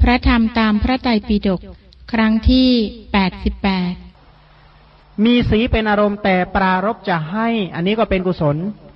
พระธรรมตามพระไตรปิฎกครั้งที่88 มีสีเป็นอารมณ์แต่ปรารภจะให้อันนี้ก็เป็นกุศล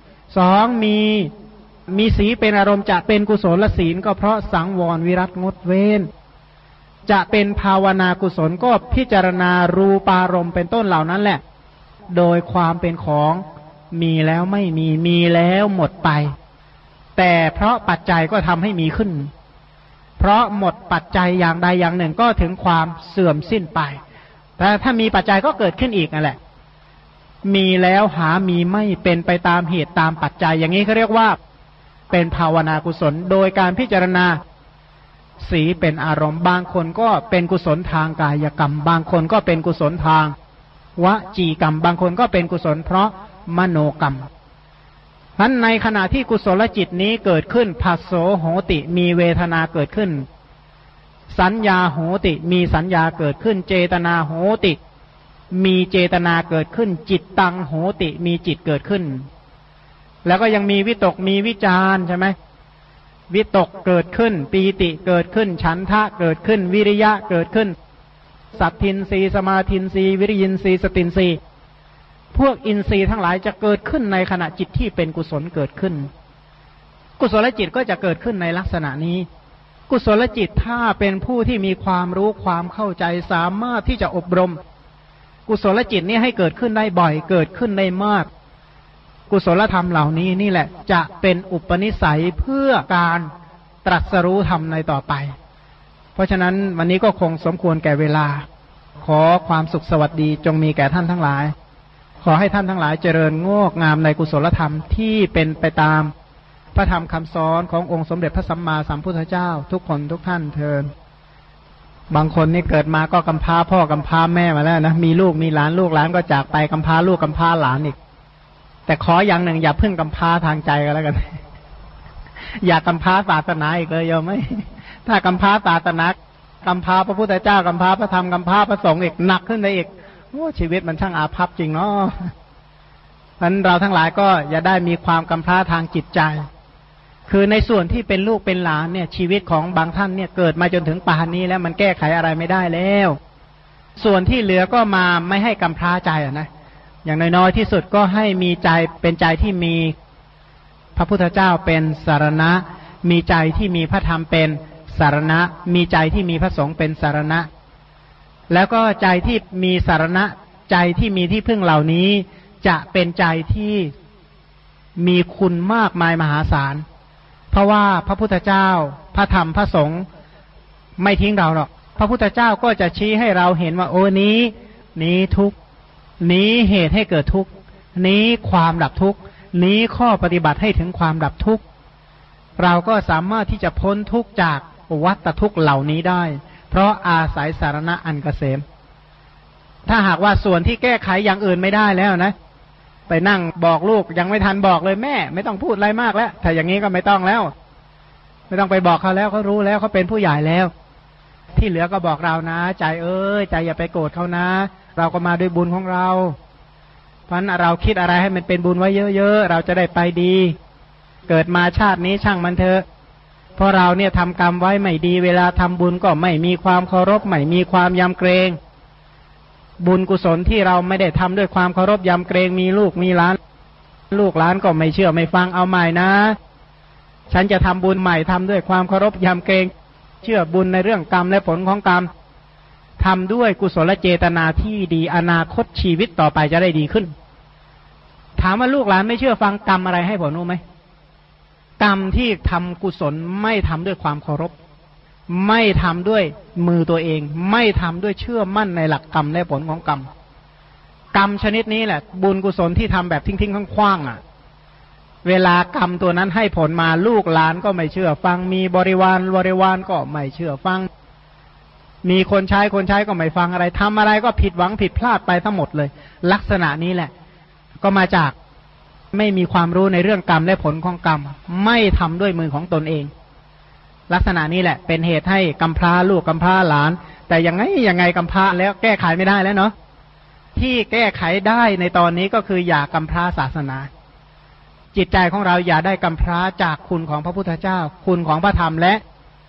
2มีสีเป็นอารมณ์จะเป็นกุศลศีลก็เพราะสังวรวิรัตงดเว้นจะเป็นภาวนากุศลก็พิจารณารูปารมณ์เป็นต้นเหล่านั้นแหละโดยความเป็นของมีแล้วไม่มีแล้วหมดไปแต่เพราะปัจจัยก็ทำให้มีขึ้นเพราะหมดปัจจัยอย่างใดอย่างหนึ่งก็ถึงความเสื่อมสิ้นไปแต่ถ้ามีปัจจัยก็เกิดขึ้นอีกนั่นแหละมีแล้วหามีไม่เป็นไปตามเหตุตามปัจจัยอย่างนี้เขาเรียกว่าเป็นภาวนากุศลโดยการพิจารณาสีเป็นอารมณ์บางคนก็เป็นกุศลทางกายกรรมบางคนก็เป็นกุศลทางวจีกรรมบางคนก็เป็นกุศลเพราะมโนกรรมนั้นในขณะที่กุศลจิตนี้เกิดขึ้นผัสโสโหติมีเวทนาเกิดขึ้นสัญญาโหติมีสัญญาเกิดขึ้นเจตนาโหติมีเจตนาเกิดขึ้นจิตตังโหติมีจิตเกิดขึ้นแล้วก็ยังมีวิตกมีวิจารใช่ไหมวิตกเกิดขึ้นปีติเกิดขึ้นฉันทะเกิดขึ้นวิริยะเกิดขึ้นสัตทินรีสมาทินรีวิริยินรีสตินรีพวกอินทรีย์ทั้งหลายจะเกิดขึ้นในขณะจิตที่เป็นกุศลเกิดขึ้นกุศลจิตก็จะเกิดขึ้นในลักษณะนี้กุศลจิตถ้าเป็นผู้ที่มีความรู้ความเข้าใจสามารถที่จะอบรมกุศลจิตนี้ให้เกิดขึ้นได้บ่อยเกิดขึ้นได้มากกุศลธรรมเหล่านี้นี่แหละจะเป็นอุปนิสัยเพื่อการตรัสรู้ธรรมในต่อไปเพราะฉะนั้นวันนี้ก็คงสมควรแก่เวลาขอความสุขสวัสดีจงมีแก่ท่านทั้งหลายขอให้ท่านทั้งหลายเจริญงอกงามในกุศลธรรมที่เป็นไปตามพระธรรมคำสอนขององค์สมเด็จพระสัมมาสัมพุทธเจ้าทุกคนทุกท่านเทินบางคนนี่เกิดมาก็กำพร้าพ่อกำพร้าแม่มาแล้วนะมีลูกมีหลานลูกหลานก็จากไปกำพร้าลูกกำพร้าหลานอีกแต่ขออย่างหนึ่งอย่าพึ่งกำพร้าทางใจกันแล้วกัน อย่ากำพร้าศาสนาอีกเลยโยมไหมถ้ากำพร้าศาสนากำพร้าพระพุทธเจ้ากำพร้าพระธรรมกำพร้าพระสงฆ์อีกหนักขึ้นไปอีกโอ้ชีวิตมันช่างอาภัพจริงเนาะเพราะฉะนั้นเราทั้งหลายก็อย่าได้มีความกำพร้าทางจิตใจคือในส่วนที่เป็นลูกเป็นหลานเนี่ยชีวิตของบางท่านเนี่ยเกิดมาจนถึงป่านนี้แล้วมันแก้ไขอะไรไม่ได้แล้วส่วนที่เหลือก็มาไม่ให้กำพร้าใจนะอย่างน้อยๆที่สุดก็ให้มีใจเป็นใจที่มีพระพุทธเจ้าเป็นสารณะมีใจที่มีพระธรรมเป็นสารณะมีใจที่มีพระสงฆ์เป็นสารณะแล้วก็ใจที่มีสารณะใจที่มีที่พึ่งเหล่านี้จะเป็นใจที่มีคุณมากมายมหาศาลเพราะว่าพระพุทธเจ้าพระธรรมพระสงฆ์ไม่ทิ้งเราหรอกพระพุทธเจ้าก็จะชี้ให้เราเห็นว่าโอ้นี้ทุกข์นี้เหตุให้เกิดทุกข์นี้ความดับทุกข์นี้ข้อปฏิบัติให้ถึงความดับทุกข์เราก็สามารถที่จะพ้นทุกข์จากวัฏทุกข์เหล่านี้ได้เพราะอาศัยสารณะอันเกษมถ้าหากว่าส่วนที่แก้ไขอย่างอื่นไม่ได้แล้วนะไปนั่งบอกลูกยังไม่ทันบอกเลยแม่ไม่ต้องพูดอะไรมากแล้วถ้าอย่างนี้ก็ไม่ต้องแล้วไม่ต้องไปบอกเขาแล้วเขารู้แล้วเขาเป็นผู้ใหญ่แล้วที่เหลือก็บอกเรานะใจใจอย่าไปโกรธเขานะเราก็มาด้วยบุญของเราเพราะฉะนั้นเราคิดอะไรให้มันเป็นบุญไว้เยอะๆเราจะได้ไปดีเกิดมาชาตินี้ช่างมันเถอะเพราะเราเนี่ยทำกรรมไว้ไม่ดีเวลาทำบุญก็ไม่มีความเคารพไม่มีความยำเกรงบุญกุศลที่เราไม่ได้ทำด้วยความเคารพยำเกรงมีลูกมีหลานลูกหลานก็ไม่เชื่อไม่ฟังเอาใหม่นะฉันจะทำบุญใหม่ทำด้วยความเคารพยำเกรงเชื่อบุญในเรื่องกรรมและผลของกรรมทำด้วยกุศลเจตนาที่ดีอนาคตชีวิตต่อไปจะได้ดีขึ้นถามว่าลูกหลานไม่เชื่อฟังกรรมอะไรให้ผลรู้ไหมกรรมที่ทำกุศลไม่ทำด้วยความเคารพไม่ทำด้วยมือตัวเองไม่ทำด้วยเชื่อมั่นในหลักกรรมและผลของกรรมกรรมชนิดนี้แหละบุญกุศลที่ทำแบบทิ้งๆคว่างๆเวลากรรมตัวนั้นให้ผลมาลูกหลานก็ไม่เชื่อฟังมีบริวารก็ไม่เชื่อฟังมีคนใช้ก็ไม่ฟังอะไรทำอะไรก็ผิดหวังผิดพลาดไปทั้งหมดเลยลักษณะนี้แหละก็มาจากไม่มีความรู้ในเรื่องกรรมและผลของกรรมไม่ทำด้วยมือของตนเองลักษณะนี้แหละเป็นเหตุให้กำพร้าลูกกำพร้าหลานแต่ยังไงกำพร้าแล้วแก้ไขไม่ได้แล้วเนาะที่แก้ไขได้ในตอนนี้ก็คืออย่ากำพร้าศาสนาจิตใจของเราอย่าได้กำพร้าจากคุณของพระพุทธเจ้าคุณของพระธรรมและ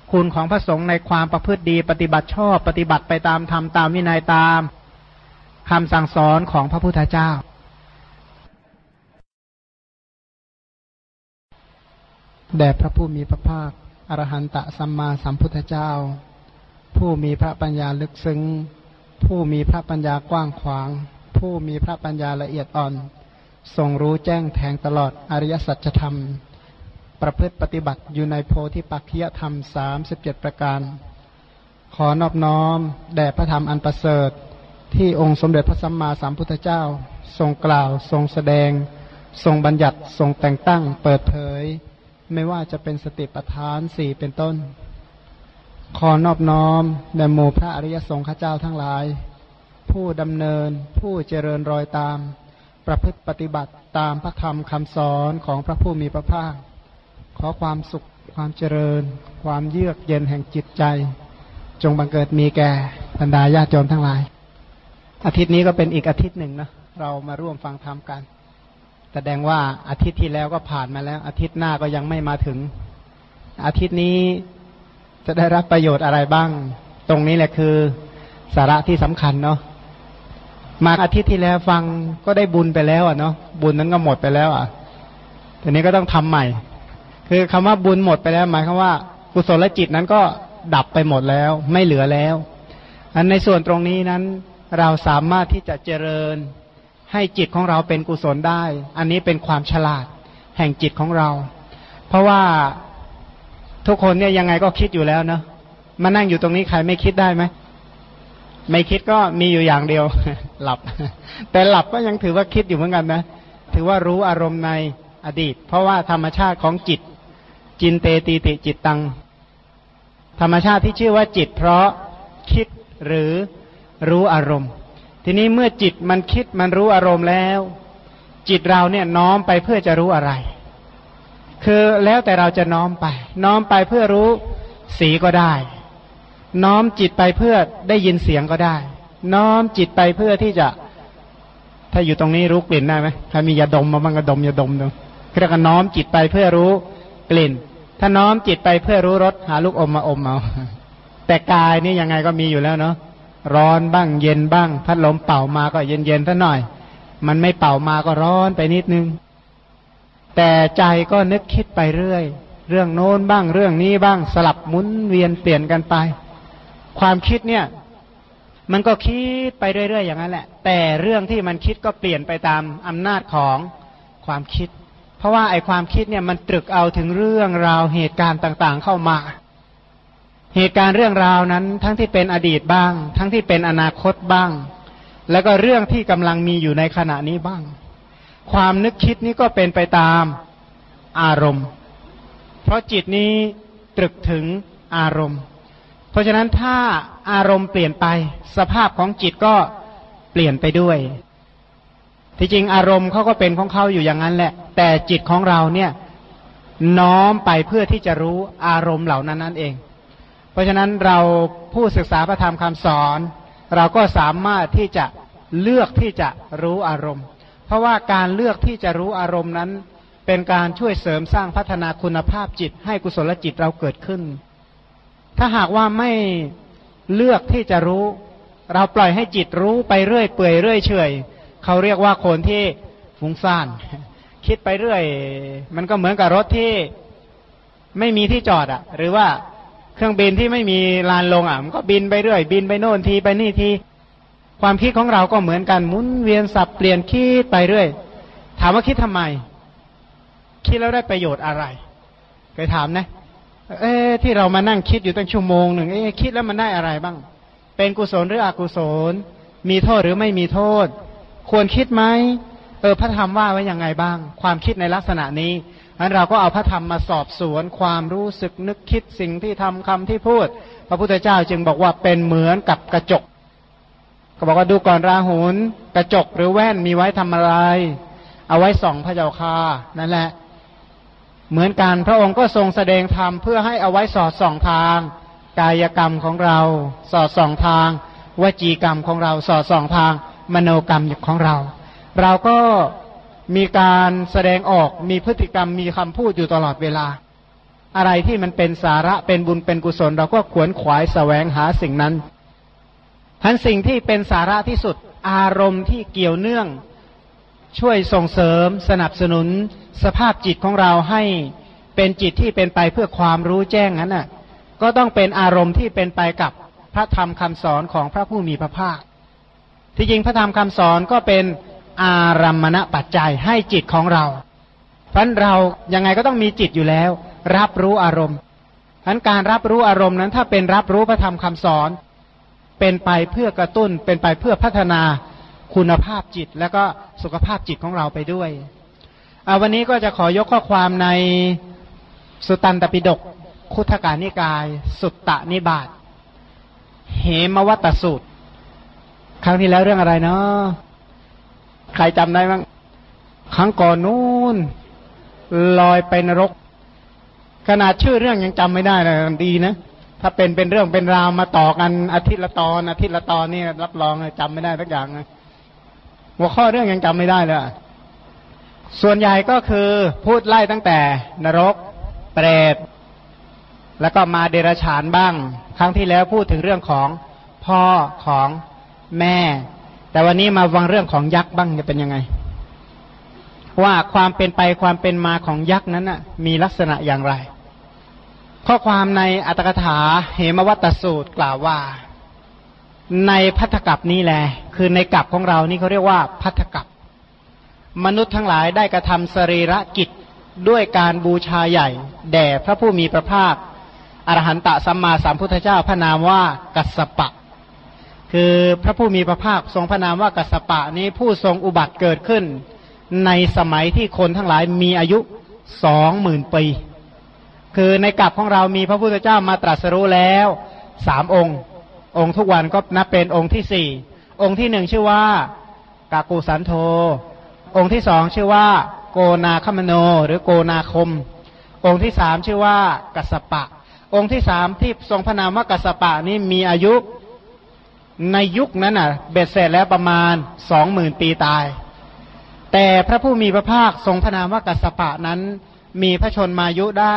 คุณของพระสงฆ์ในความประพฤติดีปฏิบัติชอบปฏิบัติไปตามธรรมตามวินัยตามคำสั่งสอนของพระพุทธเจ้าแด่พระผู้มีพระภาคอรหันตสัมมาสัมพุทธเจ้าผู้มีพระปัญญาลึกซึ้งผู้มีพระปัญญากว้างขวางผู้มีพระปัญญาละเอียดอ่อนทรงรู้แจ้งแทงตลอดอริยสัจธรรมประพฤติปฏิบัติอยู่ในโพธิปักขิยธรรม37ประการขอนอบน้อมแด่พระธรรมอันประเสริฐที่องค์สมเด็จพระสัมมาสัมพุทธเจ้าทรงกล่าวทรงแสดงทรงบัญญัติทรงแต่งตั้งเปิดเผยไม่ว่าจะเป็นสติปัฏฐานสี่เป็นต้นขอนอบน้อมแด่หมู่พระอริยสงฆ์ข้าเจ้าทั้งหลายผู้ดำเนินผู้เจริญรอยตามประพฤติปฏิบัติตามพระธรรมคำสอนของพระผู้มีพระภาคขอความสุขความเจริญความเยือกเย็นแห่งจิตใจจงบังเกิดมีแก่บรรดาญาติโยมทั้งหลายอาทิตย์นี้ก็เป็นอีกอาทิตย์หนึ่งนะเรามาร่วมฟังธรรมกันแสดงว่าอาทิตย์ที่แล้วก็ผ่านมาแล้วอาทิตย์หน้าก็ยังไม่มาถึงอาทิตย์นี้จะได้รับประโยชน์อะไรบ้างตรงนี้แหละคือสาระที่สำคัญเนาะมาอาทิตย์ที่แล้วฟังก็ได้บุญไปแล้วเนาะบุญนั้นก็หมดไปแล้วทีนี้ก็ต้องทำใหม่คือคำว่าบุญหมดไปแล้วหมายความว่ากุศลจิตนั้นก็ดับไปหมดแล้วไม่เหลือแล้วอันในส่วนตรงนี้นั้นเราสามารถที่จะเจริญให้จิตของเราเป็นกุศลได้อันนี้เป็นความฉลาดแห่งจิตของเราเพราะว่าทุกคนเนี่ยยังไงก็คิดอยู่แล้วเนาะมานั่งอยู่ตรงนี้ใครไม่คิดได้ไหมไม่คิดก็มีอยู่อย่างเดียว หลับแต่หลับก็ยังถือว่าคิดอยู่เหมือนกันนะถือว่ารู้อารมณ์ในอดีตเพราะว่าธรรมชาติของจิตจินเตตีติจิตตังธรรมชาติที่ชื่อว่าจิตเพราะคิดหรือรู้อารมณ์ทีนี้เมื่อจิตมันคิดมันรู้อารมณ์แล้วจิตเราเนี่ยน้อมไปเพื่อจะรู้อะไรคือแล้วแต่เราจะน้อมไปเพื่อรู้สีก็ได้น้อมจิตไปเพื่อได้ยินเสียงก็ได้น้อมจิตไปเพื่อที่จะถ้าอยู่ตรงนี้รู้กลิ่นได้ไหมใครมียาดมมาบ้างก็ดมยาดมดูเรียกว่าน้อมจิตไปเพื่อรู้กลิ่นถ้าน้อมจิตไปเพื่อรู้รสหาลูกอมมาอมเอาแต่กายนี่ยังไงก็มีอยู่แล้วเนาะร้อนบ้างเย็นบ้างพัดลมเป่ามาก็เย็นๆซะหน่อยมันไม่เป่ามาก็ร้อนไปนิดนึงแต่ใจก็นึกคิดไปเรื่อยเรื่องโน้นบ้างเรื่องนี้บ้างสลับหมุนเวียนเปลี่ยนกันไปความคิดเนี่ยมันก็คิดไปเรื่อยๆอย่างนั้นแหละแต่เรื่องที่มันคิดก็เปลี่ยนไปตามอำนาจของความคิดเพราะว่าไอ้ความคิดเนี่ยมันตรึกเอาถึงเรื่องราวเหตุการณ์ต่างๆเข้ามาเหตุการณ์เรื่องราวนั้นทั้งที่เป็นอดีตบ้างทั้งที่เป็นอนาคตบ้างแล้วก็เรื่องที่กำลังมีอยู่ในขณะนี้บ้างความนึกคิดนี้ก็เป็นไปตามอารมณ์เพราะจิตนี้ตรึกถึงอารมณ์เพราะฉะนั้นถ้าอารมณ์เปลี่ยนไปสภาพของจิตก็เปลี่ยนไปด้วยที่จริงอารมณ์เขาก็เป็นของเขาอยู่อย่างนั้นแหละแต่จิตของเราเนี่ยน้อมไปเพื่อที่จะรู้อารมณ์เหล่านั้นนั่นเองเพราะฉะนั้นเราผู้ศึกษาพระธรรมคำสอนเราก็สามารถที่จะเลือกที่จะรู้อารมณ์เพราะว่าการเลือกที่จะรู้อารมณ์นั้นเป็นการช่วยเสริมสร้างพัฒนาคุณภาพจิตให้กุศลจิตเราเกิดขึ้นถ้าหากว่าไม่เลือกที่จะรู้เราปล่อยให้จิตรู้ไปเรื่อยเปื่อยเรื่อยเฉยเขาเรียกว่าคนที่ฟุ้งซ่านคิดไปเรื่อยมันก็เหมือนกับรถที่ไม่มีที่จอดหรือว่าเครื่องบินที่ไม่มีลานลงมันก็บินไปเรื่อยบินไปโน่นทีไปนี่ทีความคิดของเราก็เหมือนกันหมุนเวียนสับเปลี่ยนคิดไปเรื่อยถามว่าคิดทำไมคิดแล้วได้ประโยชน์อะไรเคยถามนะที่เรามานั่งคิดอยู่ตั้งชั่วโมงหนึ่งคิดแล้วมันได้อะไรบ้างเป็นกุศลหรืออกุศลมีโทษหรือไม่มีโทษควรคิดไหมพระธรรมว่าไว้ยังไงบ้างความคิดในลักษณะนี้งั้นเราก็เอาพระธรรมมาสอบสวนความรู้สึกนึกคิดสิ่งที่ทำคำที่พูดพระพุทธเจ้าจึงบอกว่าเป็นเหมือนกับกระจกก็บอกว่าดูก่อนราหุลกระจกหรือแว่นมีไว้ทำอะไรเอาไว้ส่องพระเจ้าค่ะนั่นแหละเหมือนกันพระองค์ก็ทรงแสดงธรรมเพื่อให้เอาไว้สอดส่องทางกายกรรมของเราสอดส่องทางวจีกรรมของเราสอดส่องทางมโนกรรมของเราเราก็มีการแสดงออกมีพฤติกรรมมีคำพูดอยู่ตลอดเวลาอะไรที่มันเป็นสาระเป็นบุญเป็นกุศลเราก็ขวนขวายแสวงหาสิ่งนั้นทั้นสิ่งที่เป็นสาระที่สุดอารมณ์ที่เกี่ยวเนื่องช่วยส่งเสริมสนับสนุนสภาพจิตของเราให้เป็นจิตที่เป็นไปเพื่อความรู้แจ้งนั้นน่ะก็ต้องเป็นอารมณ์ที่เป็นไปกับพระธรรมคำสอนของพระผู้มีพระภาคที่จริงพระธรรมคำสอนก็เป็นอารัมมณปัจจัยให้จิตของเราเพราะเรายังไงก็ต้องมีจิตอยู่แล้วรับรู้อารมณ์ฉะนั้นการรับรู้อารมณ์นั้นถ้าเป็นรับรู้พระธรรมคำสอนเป็นไปเพื่อกระตุ้นเป็นไปเพื่อพัฒนาคุณภาพจิตและก็สุขภาพจิตของเราไปด้วยวันนี้ก็จะขอยกข้อความในสุตตันตปิฎกคุถกานิกายสุตตนิบาตเหมวัตตสูตรครั้งที่แล้วเรื่องอะไรเนาะใครจำได้บ้างครั้งก่อนนู้นลอยไปนรกขนาดชื่อเรื่องยังจำไม่ได้เลยดีนะถ้าเป็นเรื่องเป็นราวมาต่อกันอาทิตย์ละตอนนี่รับรองจำไม่ได้สักอย่างนะหัวข้อเรื่องยังจำไม่ได้เลยส่วนใหญ่ก็คือพูดไล่ตั้งแต่นรกเปรตแล้วก็มาเดรัจฉานบ้างครั้งที่แล้วพูดถึงเรื่องของพ่อของแม่แต่วันนี้มาฟังเรื่องของยักษ์บ้างจะเป็นยังไงว่าความเป็นไปความเป็นมาของยักษ์นั้นน่ะมีลักษณะอย่างไรข้อความในอัตถกถาเหมวัตตสูตรกล่าวว่าในภัททกัปนี้แหละคือในกัปของเรานี่เขาเรียกว่าภัททกัปมนุษย์ทั้งหลายได้กระทำสรีระกิจด้วยการบูชาใหญ่แด่พระผู้มีพระภาคอรหันตสัมมาสัมพุทธเจ้าพระนามว่ากัสสปะคือพระผู้มีพระภาคทรงพระนามว่ากัสสปะนี้ผู้ทรงอุบัติเกิดขึ้นในสมัยที่คนทั้งหลายมีอายุ 20,000 ปีคือในกัปของเรามีพระพุทธเจ้ามาตรัสรู้แล้ว3องค์ทุกวันก็นับเป็นองค์ที่4องค์ที่1ชื่อว่ากากุสันโธองค์ที่2ชื่อว่าโกนาคมโนหรือโกนาคมองค์ที่3ชื่อว่ากัสสปะองค์ที่3ที่ทรงพระนามว่ากัสสปะนี้มีอายุในยุคนั้นน่ะเบ็ดเสร็จแล้วประมาณ 20,000 ปีตายแต่พระผู้มีพระภาคทรงพระนามว่ากัสสปะนั้นมีพระชนมายุได้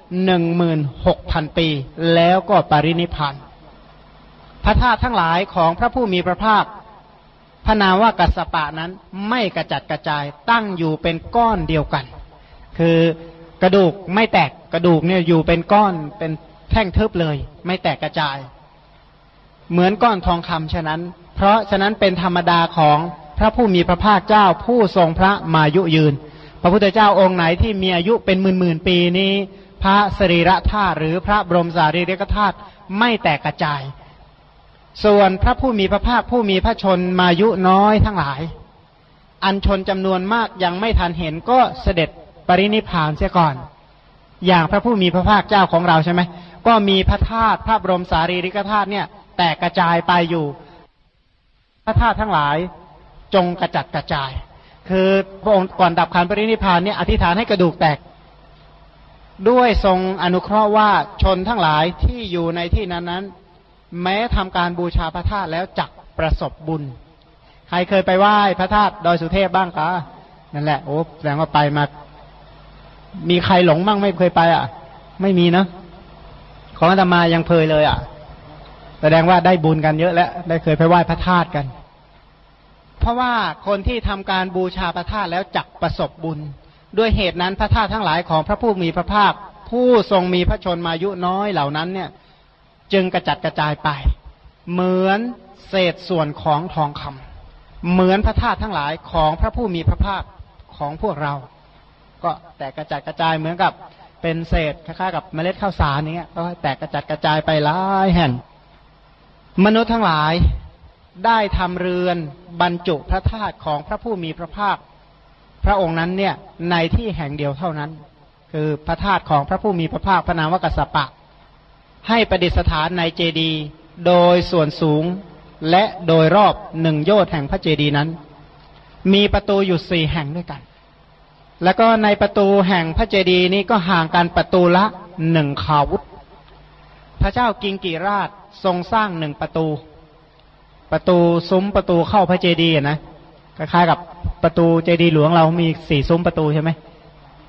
16,000 ปีแล้วก็ปรินิพพานพระธาตุทั้งหลายของพระผู้มีพระภาคพระนามว่ากัสสปะนั้นไม่กระจัดกระจายตั้งอยู่เป็นก้อนเดียวกันคือกระดูกไม่แตกกระดูกเนี่ยอยู่เป็นก้อนเป็นแท่งทึบเลยไม่แตกกระจายเหมือนก้อนทองคำฉะนั้นเพราะฉะนั้นเป็นธรรมดาของพระผู้มีพระภาคเจ้าผู้ทรงพระมายุยืนพระพุทธเจ้าองค์ไหนที่มีอายุเป็นหมื่นปีนี้พระสรีระธาตุหรือพระบรมสารีริกธาตุไม่แตกกระจายส่วนพระผู้มีพระภาคผู้มีพระชนมายุน้อยทั้งหลายอันชนจำนวนมากยังไม่ทันเห็นก็เสด็จปรินิพพานเสียก่อนอย่างพระผู้มีพระภาคเจ้าของเราใช่ไหมก็มีพระธาตุพระบรมสารีริกธาตุเนี่ยแตกกระจายไปอยู่พระธาตุทั้งหลายจงกระจัดกระจายคือพระองค์ก่อนดับขันปรินิพพานเนี่ยอธิษฐานให้กระดูกแตกด้วยทรงอนุเคราะห์ว่าชนทั้งหลายที่อยู่ในที่นั้นแม้ทำการบูชาพระธาตุแล้วจักประสบบุญใครเคยไปไหว้พระธาตุดอยสุเทพบ้างคะนั่นแหละโอ้แสดงว่าไปมามีใครหลงบ้างไม่เคยไปอ่ะไม่มีเนาะของอาตมายังเพยเลยอ่ะแสดงว่าได้บุญกันเยอะแล้วได้เคยไปไหว้พระธาตุกันเพราะว่าคนที่ทำการบูชาพระธาตุแล้วจักประสบบุญด้วยเหตุนั้นพระธาตุทั้งหลายของพระผู้มีพระภาคผู้ทรงมีพระชนมายุน้อยเหล่านั้นเนี่ยจึงกระจัดกระจายไปเหมือนเศษส่วนของทองคำเหมือนพระธาตุทั้งหลายของพระผู้มีพระภาคของพวกเราก็แตกกระจัดกระจายเหมือนกับเป็นเศษคล้ายๆกับเมล็ดข้าวสารนี้ก็แตกกระจัดกระจายไปหลายแห่งมนุษย์ทั้งหลายได้ทำเรือนบรรจุพระธาตุของพระผู้มีพระภาคพระองค์นั้นเนี่ยในที่แห่งเดียวเท่านั้นคือพระธาตุของพระผู้มีพระภาคพระนามว่ากัสสปะให้ประดิษฐานในเจดีย์โดยส่วนสูงและโดยรอบ1 โยชน์แห่งพระเจดีย์นั้นมีประตูอยู่4 แห่งด้วยกันแล้วก็ในประตูแห่งพระเจดีย์นี้ก็ห่างกันประตูละ1 คาวุธพระเจ้ากิงกิราชทรงสร้าง1 ประตูซุ้มประตูเข้าพระเจดีย์นะคล้ายๆกับประตูเจดีย์หลวงเรามี4 ซุ้มประตูใช่ไหม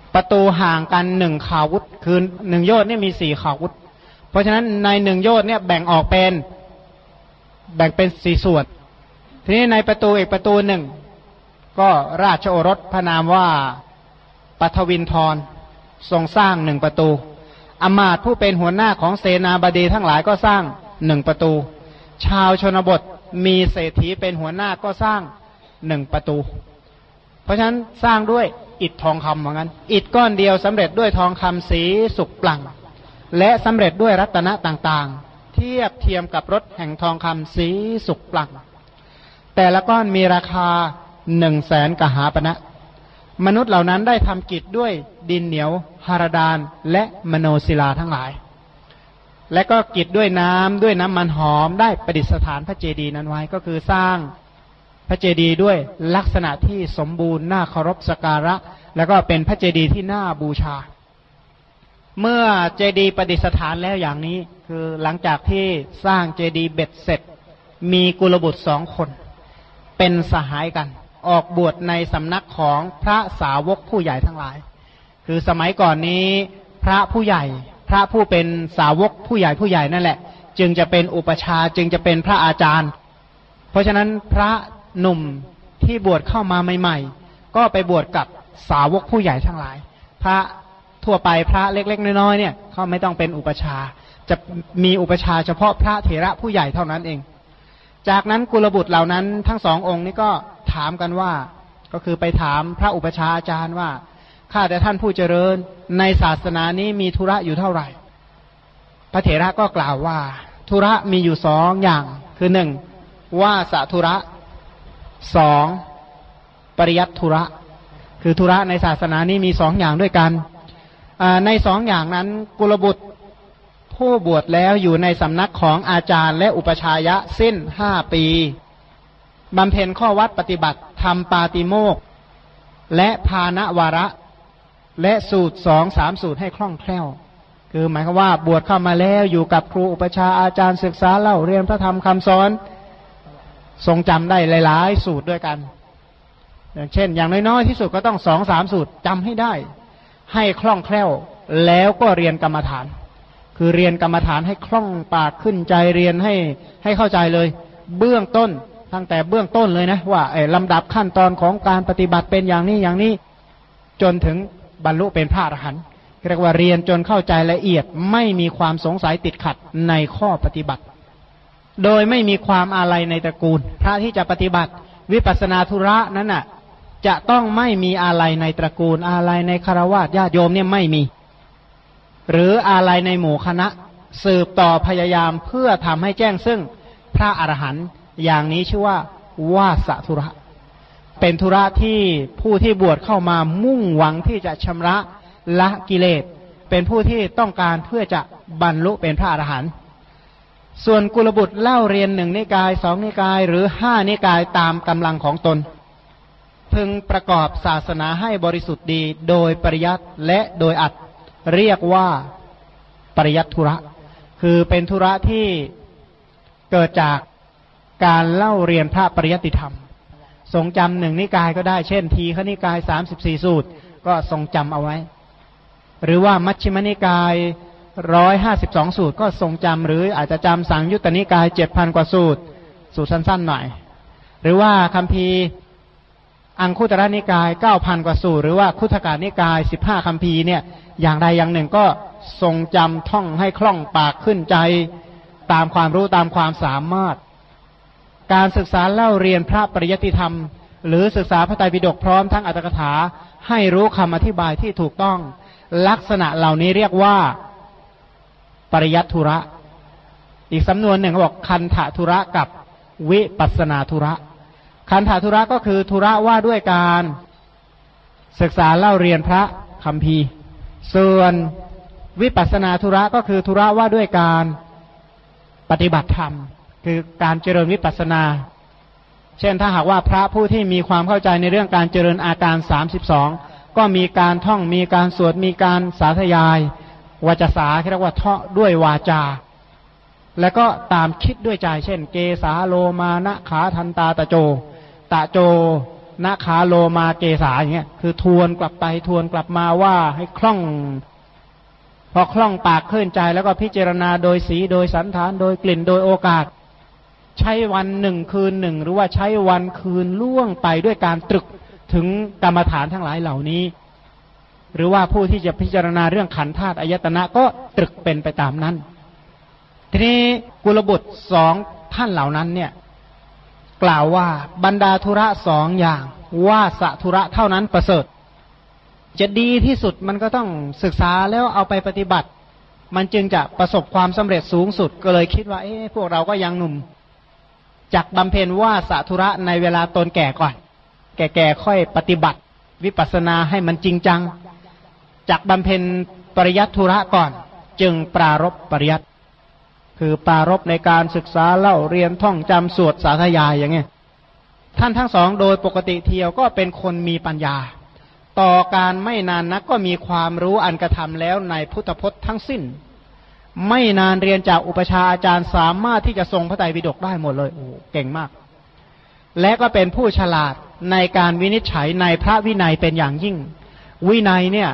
ประตูห่างกัน1ขาวุธคือ1โยชน์เนี่ยมี4ขาวุธเพราะฉะนั้นใน1โยชน์เนี่ยแบ่งเป็น4ส่วนทีนี้ในประตูอีกประตูหนึ่งก็ราชโอรสพระนามว่าปัทวินทรทรงสร้าง1ประตูอมาตย์ผู้เป็นหัวหน้าของเสนาบดีทั้งหลายก็สร้าง1ประตูชาวชนบทมีเศรษฐีเป็นหัวหน้าก็สร้าง1ประตูเพราะฉะนั้นสร้างด้วยอิฐทองคำเหมือนกันอิฐก้อนเดียวสำเร็จด้วยทองคำสีสุกปลั่งและสำเร็จด้วยรัตนะต่างๆเทียบเทียมกับรถแห่งทองคำสีสุกปลั่งแต่ละก้อนมีราคา100,000 กหาปณะมนุษย์เหล่านั้นได้ทำกิจด้วยดินเหนียวหารดานและมโนศิลาทั้งหลายและก็กิจด้วยน้ำมันหอมได้ประดิษฐานพระเจดีย์นั้นไว้ก็คือสร้างพระเจดีย์ด้วยลักษณะที่สมบูรณ์น่าเคารพสักการะแล้วก็เป็นพระเจดีย์ที่น่าบูชาเมื่อเจดีย์ประดิษฐานแล้วอย่างนี้คือหลังจากที่สร้างเจดีย์เบ็ดเสร็จมีกุลบุตร2 คนเป็นสหายกันออกบวชในสำนักของพระสาวกผู้ใหญ่ทั้งหลายคือสมัยก่อนนี้พระผู้ใหญ่พระผู้เป็นสาวกผู้ใหญ่นั่นแหละจึงจะเป็นอุปชาจึงจะเป็นพระอาจารย์เพราะฉะนั้นพระหนุ่มที่บวชเข้ามาใหม่ๆก็ไปบวชกับสาวกผู้ใหญ่ทั้งหลายพระทั่วไปพระเล็กๆน้อยๆเนี่ยเขาไม่ต้องเป็นอุปชาจะมีอุปชาเฉพาะพระเถระผู้ใหญ่เท่านั้นเองจากนั้นกุลบุตรเหล่านั้นทั้ง2 องค์นี้ก็ถามกันว่าก็คือไปถามพระอุปชาอาจารย์ว่าข้าแต่ท่านผู้เจริญในศาสนานี้มีธุระอยู่เท่าไหร่พระเถระก็กล่าวว่าธุระมีอยู่2 อย่างคือ1ว่าสธุระ2ปริยัติธุระคือธุระในศาสนานี้มี2 อย่างด้วยกันใน2 อย่างนั้นกุลบุตรผู้บวชแล้วอยู่ในสำนักของอาจารย์และอุปชายะสิ้น5 ปีบำเพ็ญข้อวัดปฏิบัติทำปาติโมกข์และภาณวาระและสูตร2-3 สูตรให้คล่องแคล่วคือหมายความว่าบวชเข้ามาแล้วอยู่กับครูอุปชาอาจารย์ศึกษาเล่าเรียนพระธรรมคำสอนทรงจำได้หลายๆสูตรด้วยกันอย่างเช่นอย่างน้อยๆที่สุดก็ต้อง2-3 สูตรจำให้ได้ให้คล่องแคล่วแล้วก็เรียนกรรมฐานคือเรียนกรรมฐานให้คล่องปากขึ้นใจเรียนให้เข้าใจเลยเบื้องต้นตั้งแต่เบื้องต้นเลยนะว่าลำดับขั้นตอนของการปฏิบัติเป็นอย่างนี้จนถึงบรรลุเป็นพระอรหันต์เรียกว่าเรียนจนเข้าใจละเอียดไม่มีความสงสัยติดขัดในข้อปฏิบัติโดยไม่มีความอาลัยในตระกูลพระที่จะปฏิบัติวิปัสสนาธุระนั้นน่ะจะต้องไม่มีอาลัยในตระกูลอาลัยในคฤหัสถ์ญาติโยมเนี่ยไม่มีหรืออาลัยในหมู่คณะสืบต่อพยายามเพื่อทำให้แจ้งซึ่งพระอรหันต์อย่างนี้ชื่อว่าวาสธุระเป็นธุระที่ผู้ที่บวชเข้ามามุ่งหวังที่จะชำระละกิเลสเป็นผู้ที่ต้องการเพื่อจะบรรลุเป็นพระอรหันต์ส่วนกุลบุตรเล่าเรียน1 นิกาย2 นิกายหรือ5 นิกายตามกำลังของตนพึงประกอบศาสนาให้บริสุทธิ์ดีโดยปริยัติและโดยอัตเรียกว่าปริยัติธุระคือเป็นธุระที่เกิดจากการเล่าเรียนพระปริยัติธรรมทรงจำ1 นิกายก็ได้เช่นทีฆนิกาย34 สูตรก็ทรงจำเอาไว้หรือว่ามัชฌิมนิกาย152 สูตรก็ทรงจำหรืออาจจะจำสังยุตตนิกาย 7,000 กว่าสูตรสั้นๆหน่อยหรือว่าคัมภีร์อังคุตรนิกาย 9,000 กว่าสูตรหรือว่าคุถกนิกาย15 คัมภีร์เนี่ยอย่างใดอย่างหนึ่งก็ทรงจำท่องให้คล่องปากขึ้นใจตามความรู้ตามความสามารถการศึกษาเล่าเรียนพระปริยัติธรรมหรือศึกษาพระไตรปิฎกพร้อมทั้งอรรถกถาให้รู้คำอธิบายที่ถูกต้องลักษณะเหล่านี้เรียกว่าปริยัติธุระอีกสำนวนหนึ่งเขาบอกคันธธุระกับวิปัสสนาธุระคันธธุระก็คือธุระว่าด้วยการศึกษาเล่าเรียนพระคัมภีร์ส่วนวิปัสสนาธุระก็คือธุระว่าด้วยการปฏิบัติธรรมคือการเจริญวิปัสสนาเช่นถ้าหากว่าพระผู้ที่มีความเข้าใจในเรื่องการเจริญอาการ32ก็มีการท่องมีการสวดมีการสาธยายวาจาสาเรียกว่าท่องด้วยวาจาแล้วก็ตามคิดด้วยใจเช่นเกสาโลมานะขาทันตาตะโจนาคาโลมาเกสาอย่างเงี้ยคือทวนกลับไปทวนกลับมาว่าให้คล่องพอคล่องปากเคลื่อนใจแล้วก็พิจารณาโดยสีโดยสันฐานโดยกลิ่นโดยโอกาสใช้วันหนึ่งคืนหนึ่งหรือว่าใช้วันคืนล่วงไปด้วยการตรึกถึงกรรมฐานทั้งหลายเหล่านี้หรือว่าผู้ที่จะพิจารณาเรื่องขันธ์ธาตุอายตนะก็ตรึกเป็นไปตามนั้นทีนี้กุลบุตรสองท่านเหล่านั้นเนี่ยกล่าวว่าบรรดาธุระสองอย่างว่าสธุระเท่านั้นประเสริฐจะดีที่สุดมันก็ต้องศึกษาแล้วเอาไปปฏิบัติมันจึงจะประสบความสำเร็จสูงสุดก็เลยคิดว่าพวกเราก็ยังหนุ่มจักบำเพ็ญว่าสธุระในเวลาตนแก่ก่อนแก่ๆค่อยปฏิบัติวิปัสสนาให้มันจริงจังจักบำเพ็ญปริยัติธุระก่อนจึงปรารภปริยัติคือปรารภในการศึกษาเล่าเรียนท่องจำสวดสาธยายอย่างเงี้ยท่านทั้งสองโดยปกติเทียวก็เป็นคนมีปัญญาต่อการไม่นานนักก็มีความรู้อันกระทำแล้วในพุทธพจน์ทั้งสิ้นไม่นานเรียนจากอุปชาอาจารย์สามารถที่จะทรงพระไตรปิฎกได้หมดเลยโอ้เก่งมากและก็เป็นผู้ฉลาดในการวินิจฉัยในพระวินัยเป็นอย่างยิ่งวินัยเนี่ย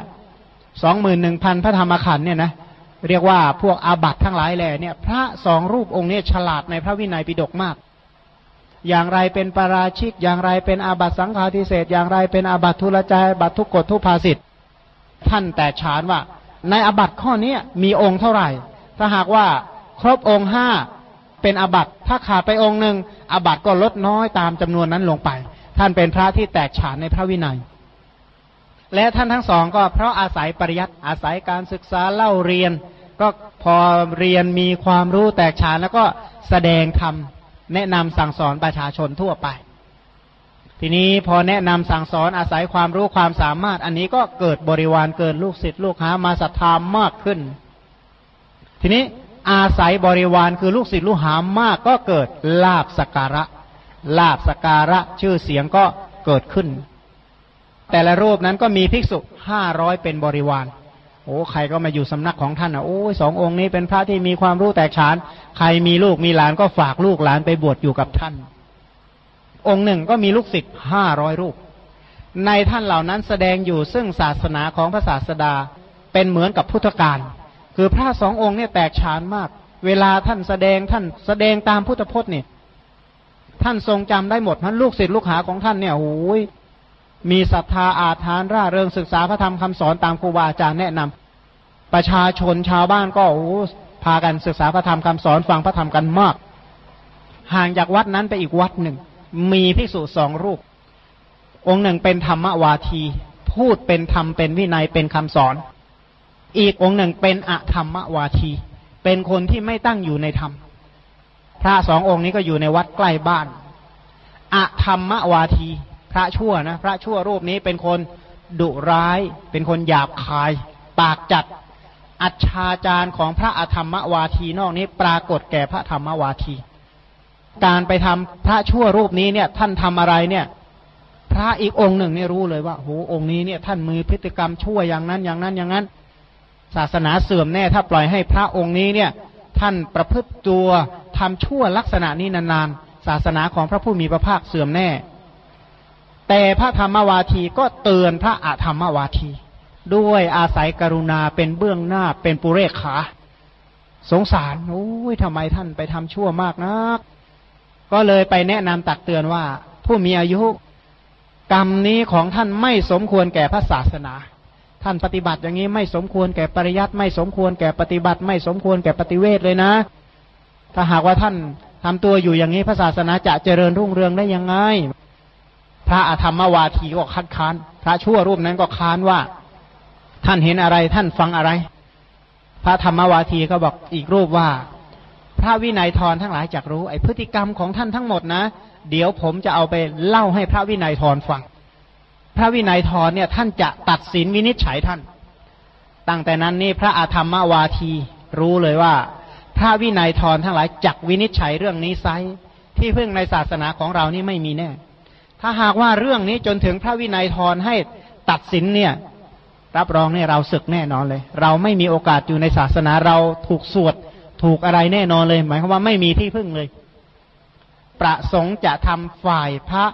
21,000 พระธรรมขันธ์เนี่ยนะเรียกว่าพวกอาบัติทั้งหลายแหล่เนี่ยพระสองรูปองค์นี้ฉลาดในพระวินัยปิฎกมากอย่างไรเป็นปาราชิกอย่างไรเป็นอาบัติสังฆาทิเศษอย่างไรเป็นอาบัติทุลใจอาบัติทุกกฎทุพภาสิทธิ์ท่านแต่ฉานว่าในอาบัติข้อนี้มีองค์เท่าไหร่ถ้าหากว่าครบองค์5เป็นอาบัติถ้าขาดไปองค์หนึ่งอาบัติก็ลดน้อยตามจำนวนนั้นลงไปท่านเป็นพระที่แตกฉานในพระวินัยและท่านทั้งสองก็เพราะอาศัยปริยัติอาศัยการศึกษาเล่าเรียนก็พอเรียนมีความรู้แตกฉานแล้วก็แสดงธรรมแนะนำสั่งสอนประชาชนทั่วไปทีนี้พอแนะนำสั่งสอนอาศัยความรู้ความสามารถอันนี้ก็เกิดบริวารเกิดลูกศิษย์ลูกหามาศรัทธามากขึ้นทีนี้อาศัยบริวารคือลูกศิษย์ลูกหามากก็เกิดลาภสักการะลาภสักการะชื่อเสียงก็เกิดขึ้นแต่ละรูปนั้นก็มีภิกษุ500เป็นบริวารโอ้ใครก็มาอยู่สำนักของท่านโอ้สององค์นี้เป็นพระที่มีความรู้แตกฉานใครมีลูกมีหลานก็ฝากลูกหลานไปบวชอยู่กับท่านองค์หนึ่งก็มีลูกศิษย์500รูปในท่านเหล่านั้นแสดงอยู่ซึ่งศาสนาของพระศาสดาเป็นเหมือนกับพุทธกาลคือพระสององค์เนี่ยแตกฉานมากเวลาท่านแสดงตามพุทธพจน์เนี่ยท่านทรงจำได้หมดท่านลูกศิษย์ลูกหาของท่านเนี่ยโอ้ยมีศรัทธาอาถรรพ์ร่าเริงศึกษาพระธรรมคำสอนตามครูบาอาจารย์แนะนำประชาชนชาวบ้านก็พากันศึกษาพระธรรมคำสอนฟังพระธรรมกันมากห่างจากวัดนั้นไปอีกวัดหนึ่งมีภิกษุ2รูปองค์หนึ่งเป็นธรรมวาทีพูดเป็นธรรมเป็นวินัยเป็นคำสอนอีกองค์หนึ่งเป็นอธรรมวาทีเป็นคนที่ไม่ตั้งอยู่ในธรรมพระสององค์นี้ก็อยู่ในวัดใกล้บ้านอธรรมวาทีพระชั่วนะพระชั่วรูปนี้เป็นคนดุร้ายเป็นคนหยาบคายปากจัดอัจฉาจารของพระอธรรมวาทีนอกนี้ปรากฏแก่พระธรรมวาทีการไปทำพระชั่วรูปนี้เนี่ยท่านทำอะไรเนี่ยพระอีกองค์หนึ่งเนี่ยรู้เลยว่าโหองค์นี้เนี่ยท่านมีพฤติกรรมชั่วอย่างนั้นอย่างนั้นอย่างนั้นศาสนาเสื่อมแน่ถ้าปล่อยให้พระองค์นี้เนี่ยท่านประพฤติตัวทำชั่วลักษณะนี้นานๆศาสนาของพระผู้มีพระภาคเสื่อมแน่แต่พระธรรมวาทีก็เตือนพระอธรรมวาทีด้วยอาศัยกรุณาเป็นเบื้องหน้าเป็นปุเรขาสงสารโอ้ยทำไมท่านไปทำชั่วมากนักก็เลยไปแนะนำตักเตือนว่าผู้มีอายุกรรมนี้ของท่านไม่สมควรแก่พระศาสนาท่านปฏิบัติอย่างนี้ไม่สมควรแก่ปริยัติไม่สมควรแก่ปฏิบัติไม่สมควรแก่ปฏิเวทเลยนะถ้าหากว่าท่านทำตัวอยู่อย่างนี้พระศาสนาจะเจริญรุ่งเรืองได้ยังไงพระอธรรมวาทีก็คัดค้านพระชั่วรูปนั้นก็ค้านว่าท่านเห็นอะไรท่านฟังอะไรพระธรรมวาทีก็บอกอีกรูปว่าพระวินัยทรทั้งหลายจักรู้ไอ้พฤติกรรมของท่านทั้งหมดนะเดี๋ยวผมจะเอาไปเล่าให้พระวินัยทรฟังพระวินัยทรเนี่ยท่านจะตัดสินวินิจฉัยท่านตั้งแต่นั้นนี่พระอธรรมวาทีรู้เลยว่าพระวินัยทรทั้งหลายจักวินิจฉัยเรื่องนี้ไซที่พึ่งในศาสนาของเรานี่ไม่มีแน่ถ้าหากว่าเรื่องนี้จนถึงพระวินัยทรให้ตัดสินเนี่ยรับรองเนี่ยเราศึกแน่นอนเลยเราไม่มีโอกาสอยู่ในศาสนาเราถูกสวดถูกอะไรแน่นอนเลยหมายความว่าไม่มีที่พึ่งเลยประสงค์จะทำฝ่ายพระ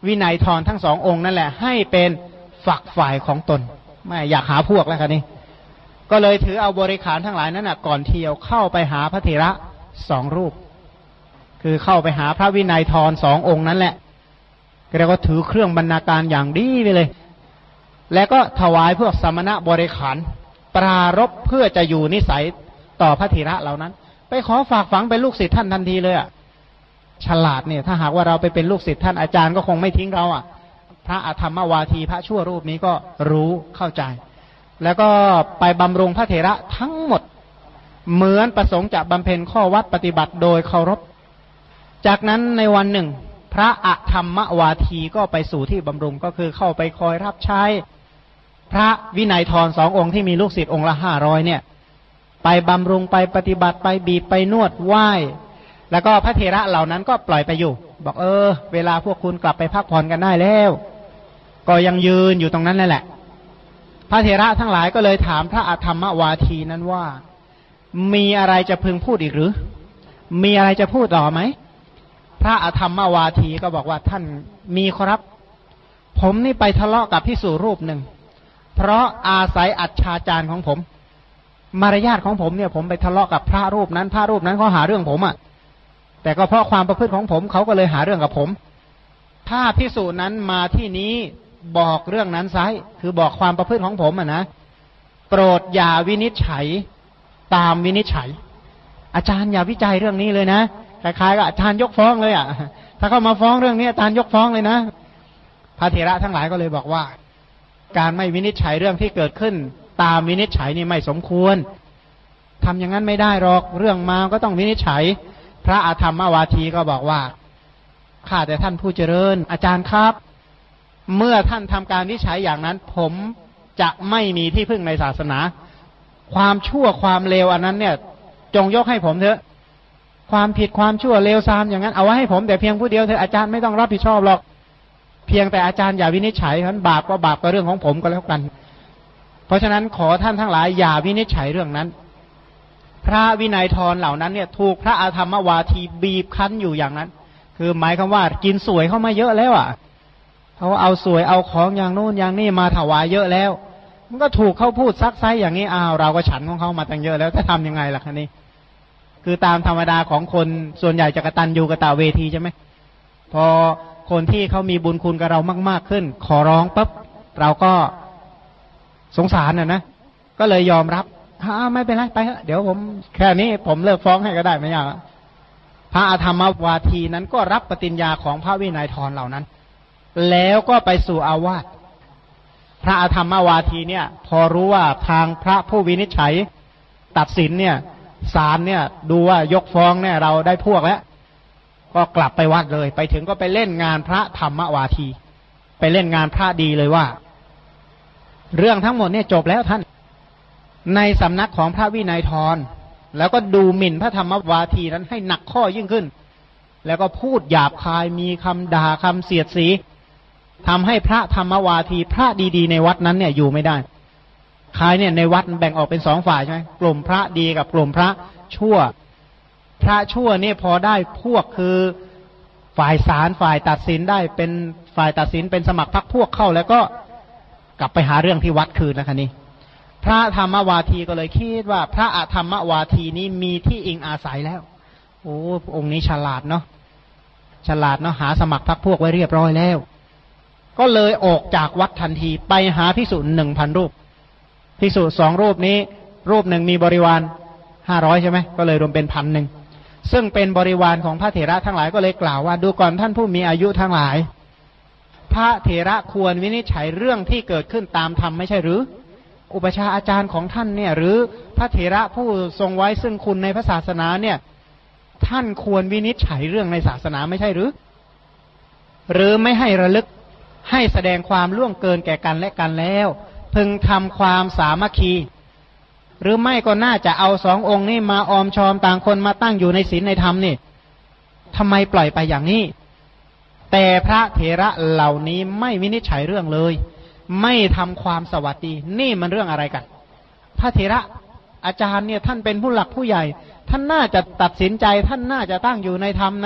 วินัยทรทั้งสององค์นั่นแหละให้เป็นฝักฝ่ายของตนไม่อยากหาพวกแล้วครับนี่ก็เลยถือเอาบริขารทั้งหลายนั้นก่อนเที่ยวเข้าไปหาพระเถระสองรูปคือเข้าไปหาพระวินัยทรสององค์นั้นแหละแล้วก็ถือเครื่องบรรณาการอย่างดีไปเลยแล้วก็ถวายพวกสมณะบริขารปรารภเพื่อจะอยู่นิสัยต่อพระเถระเหล่านั้นไปขอฝากฝังเป็นลูกศิษย์ท่านทันทีเลยฉลาดเนี่ยถ้าหากว่าเราไปเป็นลูกศิษย์ท่านอาจารย์ก็คงไม่ทิ้งเราพระอธรรมวาทีพระชั่วรูปนี้ก็รู้เข้าใจแล้วก็ไปบำรุงพระเถระทั้งหมดเหมือนประสงค์จะบำเพ็ญข้อวัดปฏิบัติโดยเคารพจากนั้นในวันหนึ่งพระอธรรมวาทีก็ไปสู่ที่บำรุงก็คือเข้าไปคอยรับใช้พระวินัยทรสององค์ที่มีลูกศิษย์องค์ละ500เนี่ยไปบำรุงไปปฏิบัติไปบีบไปนวดไหว้แล้วก็พระเถระเหล่านั้นก็ปล่อยไปอยู่บอกเวลาพวกคุณกลับไปพักผ่อนกันได้แล้วก็ยังยืนอยู่ตรงนั้นนั่นแหละพระเถระทั้งหลายก็เลยถามพระอธรรมวาทีนั้นว่ามีอะไรจะพึงพูดอีกหรือมีอะไรจะพูดต่อไหมพระอธรรมวาทีก็บอกว่าท่านมีครับผมนี่ไปทะเลาะกับภิกษุรูปหนึ่งเพราะอาศัยอัจฉาจารของผมมารยาทของผมเนี่ยผมไปทะเลาะกับพระรูปนั้นพระรูปนั้นเขาหาเรื่องผมแต่ก็เพราะความประพฤติของผมเขาก็เลยหาเรื่องกับผมถ้าภิกษุนั้นมาที่นี้บอกเรื่องนั้นไซคือบอกความประพฤติของผมนะโปรดอย่าวินิจฉัยตามวินิจฉัยอาจารย์อย่าวิจัยเรื่องนี้เลยนะคล้ายๆกับอาจารย์ยกฟ้องเลยถ้าเขามาฟ้องเรื่องนี้อาจารย์ยกฟ้องเลยนะพระเถระทั้งหลายก็เลยบอกว่าการไม่วินิจฉัยเรื่องที่เกิดขึ้นตามวินิจฉัยนี่ไม่สมควรทำอย่างนั้นไม่ได้หรอกเรื่องมาก็ต้องวินิจฉัยพระอธรรมวาทีก็บอกว่าข้าแต่ท่านผู้เจริญอาจารย์ครับเมื่อท่านทำการวินิจฉัยอย่างนั้นผมจะไม่มีที่พึ่งในศาสนาความชั่วความเลวอันนั้นเนี่ยจงยกให้ผมเถอะความผิดความชั่วเลวทรามอย่างนั้นเอาไว้ให้ผมแต่เพียงผู้เดียวเถอะอาจารย์ไม่ต้องรับผิดชอบหรอกเพียงแต่อาจารย์อย่าวินิจฉัยนั้นบาปก็บาปก็เรื่องของผมก็แล้วกันเพราะฉะนั้นขอท่านทั้งหลายอย่าวินิจฉัยเรื่องนั้นพระวินัยทรเหล่านั้นเนี่ยถูกพระอธรรมวาทีบีบคั้นอยู่อย่างนั้นคือหมายความว่ากินสวยเข้ามาเยอะแล้วเขาเอาสวยเอาของอย่างโน้นอย่างนี้มาถวายเยอะแล้วมันก็ถูกเขาพูดซักไซอย่างนี้เราก็ฉันของเขามาตั้งเยอะแล้วจะทำยังไงล่ะคะนี่คือตามธรรมดาของคนส่วนใหญ่จะกตัญญูกตเวทีใช่ไหมพอคนที่เขามีบุญคุณกับเรามากๆขึ้นขอร้องปั๊บเราก็สงสารนะก็เลยยอมรับไม่เป็นไรไปเดี๋ยวผมแค่นี้ผมเลิกฟ้องให้ก็ได้ไม่ยากพระอธรรมวาทีนั้นก็รับปฏิญญาของพระวินัยทรเหล่านั้นแล้วก็ไปสู่อาวาสพระอธรรมวาทีเนี่ยพอรู้ว่าทางพระผู้วินิจฉัยตัดสินเนี่ยศาลเนี่ยดูว่ายกฟ้องเนี่ยเราได้พวกแล้วก็กลับไปวัดเลยไปถึงก็ไปเล่นงานพระธรรมวาทีไปเล่นงานพระดีเลยว่าเรื่องทั้งหมดเนี่ยจบแล้วท่านในสำนักของพระวินัยทรแล้วก็ดูหมิ่นพระธรรมวาทีนั้นให้หนักข้อยิ่งขึ้นแล้วก็พูดหยาบคายมีคำด่าคำเสียดสีทำให้พระธรรมวาทีพระดีๆในวัดนั้นเนี่ยอยู่ไม่ได้คายเนี่ยในวัดแบ่งออกเป็นสองฝ่ายใช่ไหมกลุ่มพระดีกับกลุ่มพระชั่วพระชั่วเนี่ยพอได้พวกคือฝ่ายศาลฝ่ายตัดสินได้เป็นฝ่ายตัดสินเป็นสมัครพรรคพวกเข้าแล้วก็กลับไปหาเรื่องที่วัดคืนนะคะนี่พระธรรมวาทีก็เลยคิดว่าพระอธรรมวาทีนี้มีที่อิงอาศัยแล้วโอ้องค์นี้ฉลาดเนาะหาสมัครพรรคพวกไว้เรียบร้อยแล้วก็เลยออกจากวัดทันทีไปหาภิกษุ 1,000 รูปภิกษุ2รูปนี้รูปหนึ่งมีบริวาร500ใช่ไหมก็เลยรวมเป็น 1,000 ซึ่งเป็นบริวารของพระเถระทั้งหลายก็เลยกล่าวว่าดูก่อนท่านผู้มีอายุทั้งหลายพระเถระควรวินิจฉัยเรื่องที่เกิดขึ้นตามธรรมไม่ใช่หรืออุปชาอาจารย์ของท่านเนี่ยหรือพระเถระผู้ทรงไว้ซึ่งคุณในพระศาสนาเนี่ยท่านควรวินิจฉัยเรื่องในศาสนาไม่ใช่หรือไม่ให้ระลึกให้แสดงความล่วงเกินแก่กันและกันแล้วพึงทำความสามัคคีหรือไม่ก็น่าจะเอาสององค์นี้มาออมชอมต่างคนมาตั้งอยู่ในศีลในธรรมนี่ทำไมปล่อยไปอย่างนี้แต่พระเถระเหล่านี้ไม่วินิจฉัยเรื่องเลยไม่ทำความสวัสดีนี่มันเรื่องอะไรกันพระเถระอาจารย์เนี่ยท่านเป็นผู้หลักผู้ใหญ่ท่านน่าจะตัดสินใจท่านน่าจะตั้งอยู่ในธรรมนะ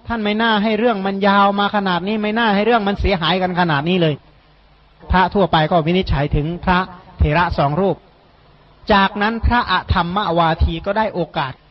ท่านไม่น่าให้เรื่องมันยาวมาขนาดนี้ไม่น่าให้เรื่องมันเสียหายกันขนาดนี้เลยพระทั่วไปก็วินิจฉัยถึงพระเถระ2 รูปจากนั้นพระอธรรมวาทีก็ได้โอกาส